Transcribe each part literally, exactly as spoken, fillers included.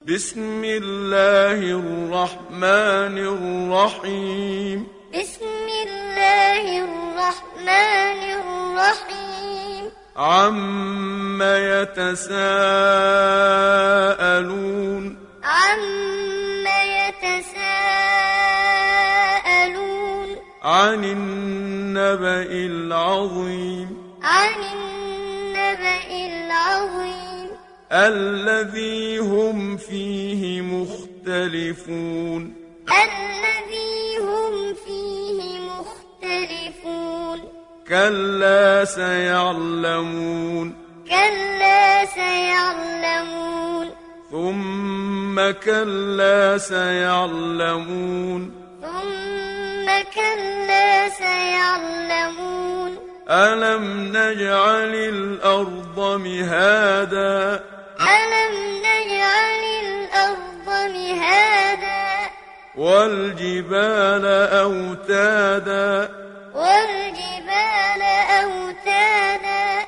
بسم الله الرحمن الرحيم بسم الله الرحمن الرحيم عم يتساءلون عم يتساءلون عن النبأ العظيم عن النبأ العظيم الذي هم فيه مختلفون الذي هم فيه مختلفون كلا سيعلمون كلا سيعلمون ثم كلا سيعلمون ثم كلا سيعلمون ألم نجعل الأرض مهادا ألم نجعل الأرض مهادا والجبال أوتادا والجبال أوتادا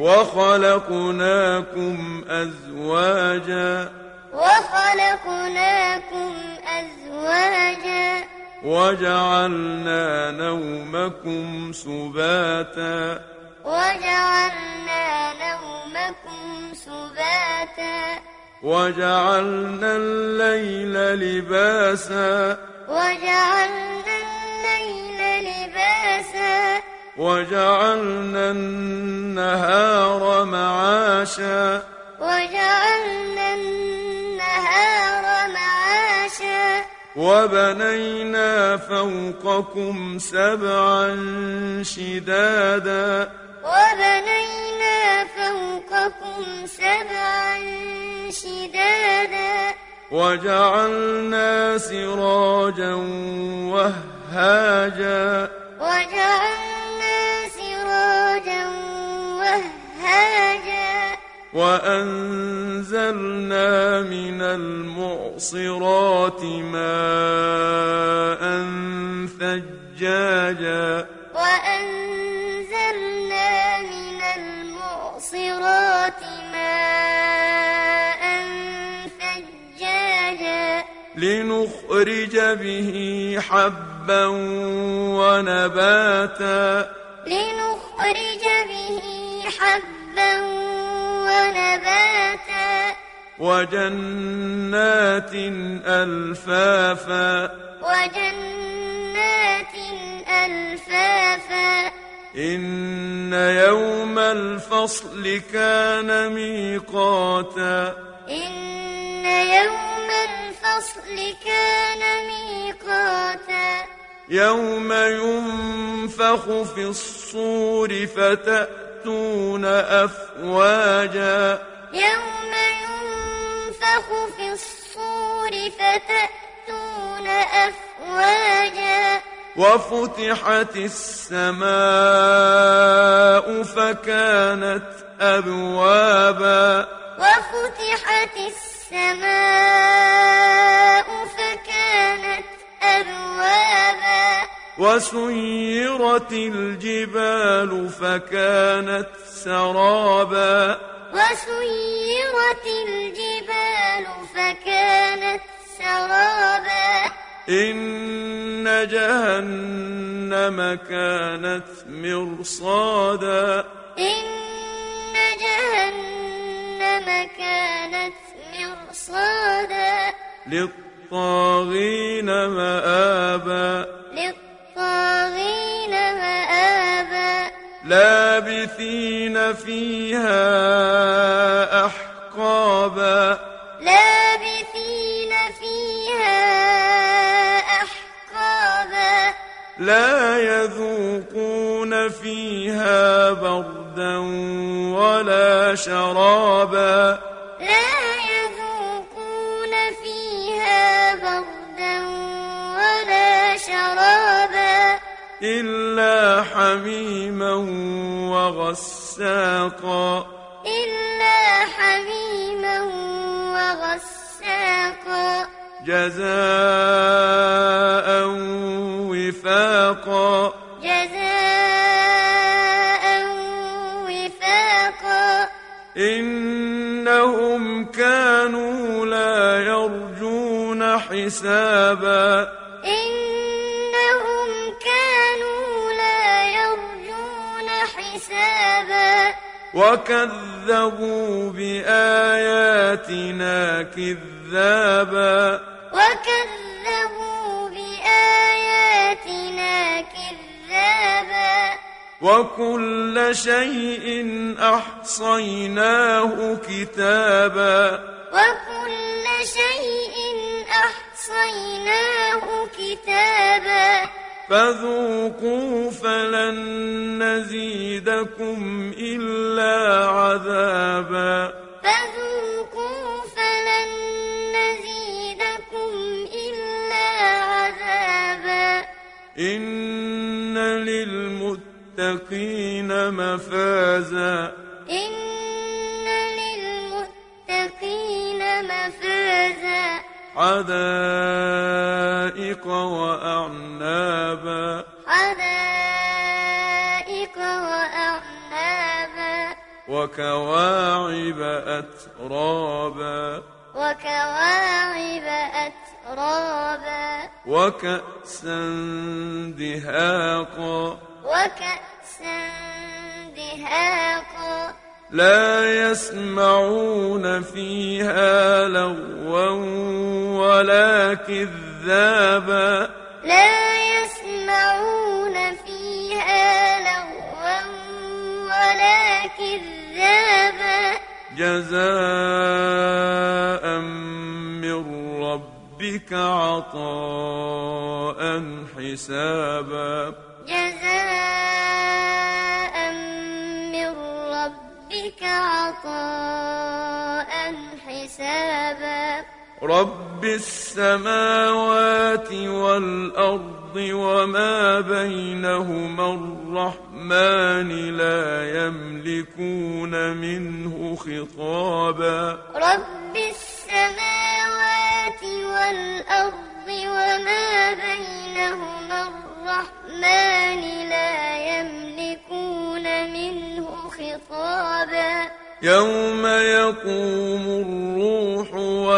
وخلقناكم أزواجا وخلقناكم أزواجا وجعلنا نومكم سباتا وجعلنا نومكم سباتا وجعلنا الليل لباسا وجعلنا الليل لباسا وجعلنا النهار معاشا وجعلنا النهار معاشا وبنينا فوقكم سبعا شدادا وبنينا فوقكم سبعا شدادا وجعلنا سراجا وهاجا وجعلنا سراجا وهاجا وأنزلنا من المعصرات ماء ثجاجا وأنزلنا من المعصرات ماء ثجاجا لنخرج به حبا ونباتا لنخرج به حبا ونباتا وجنات ألفافا وجنات ألفافا إن يوم الفصل كان ميقاتا إن يوم الفصل كان ميقاتا يوم ينفخ في الصور فتأتون أفواجا يوم ينفخ في الصور فتأتون أفواجا وفتحت السماء فكانت أبوابا وفتحت السماء فكانت أبوابا وسيرت الجبال فكانت سرابا وسيرت الجبال فكانت سرابا إن جهنم كانت مرصادا إن جهنم كانت مرصادا للطاغين مآبا للطاغين مآبا لابثين فيها أحقابا لابثين فيها أحقابا لا يذوقون فيها بردا ولا شرابا لا يذوقون فيها بردا ولا شرابا إلا حميما وغساقا إلا حميما وغساقا جزاء وفاقا جزاء وفاقا إنهم كانوا لا يرجون حسابا إنهم كانوا لا يرجون حسابا وكذبوا بآياتنا كذابا وكذبوا بآياتنا كذابا وكل شيء أحصيناه كتابا وكل شيء أحصيناه كتابا فذوقوا فلن نزيدكم إلا عذابا فذوقوا فلن نزيدكم إلا عذابا إن للمتقين مفازا إن للمتقين مفازا حدائق وأعنابا حدائق وأعنابا وكواعب أترابا وكواعب أترابا وكأسا دهاقا وكأسا دهاقا لا يسمعون فيها لغوا ولا كذابا لا يسمعون فيها لغوا ولا كذابا جزاء من ربك عطاء حسابا جزاء من ربك عطاء حسابا رب السماوات والأرض وما بينهما الرحمن لا يملكون منه خطابا رب السماوات والأرض وما بينهما الرحمن لا يملكون منه خطابا يوم يقوم الروح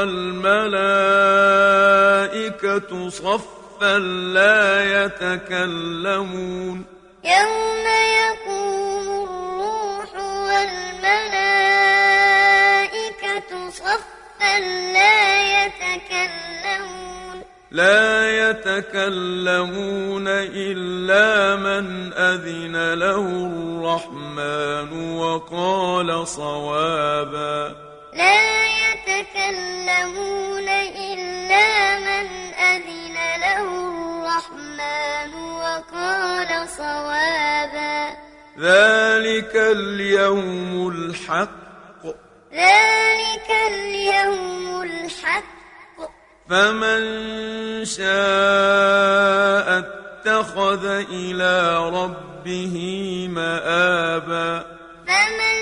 والملائكة صفا لا يتكلمون يوم يقوم الروح والملائكة صفا لا يتكلمون لا يتكلمون إلا من أذن له الرحمن وقال صوابا لا يتكلمون إلا من أذن له الرحمن وقال صوابا ذلك اليوم الحق ذلك اليوم الحق فمن شاء اتخذ إلى ربه مآبا فمن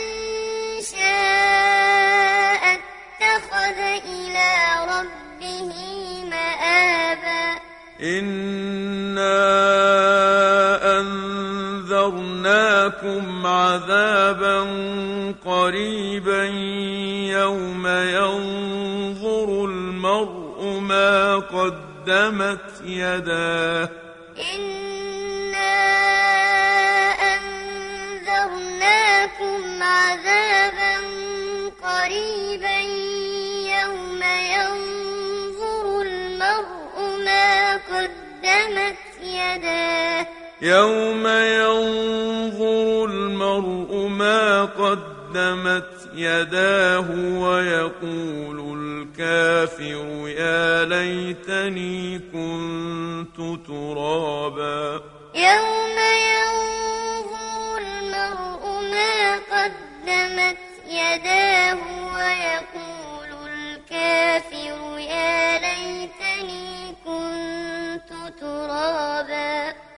شاء اتخذ إلى ربه مآبا إنا أنذرناكم عذابا قريبا يوم ينظر المرء ما قدمت يداه إنا أنذرناكم عذابا قريبا يوم ينظر المرء ما قدمت يداه يوم ينظر المرء ما قدمت يداه ويقول الكافر يا ليتني كنت ترابا يوم ينظر المرء ما قدمت يداه ويقول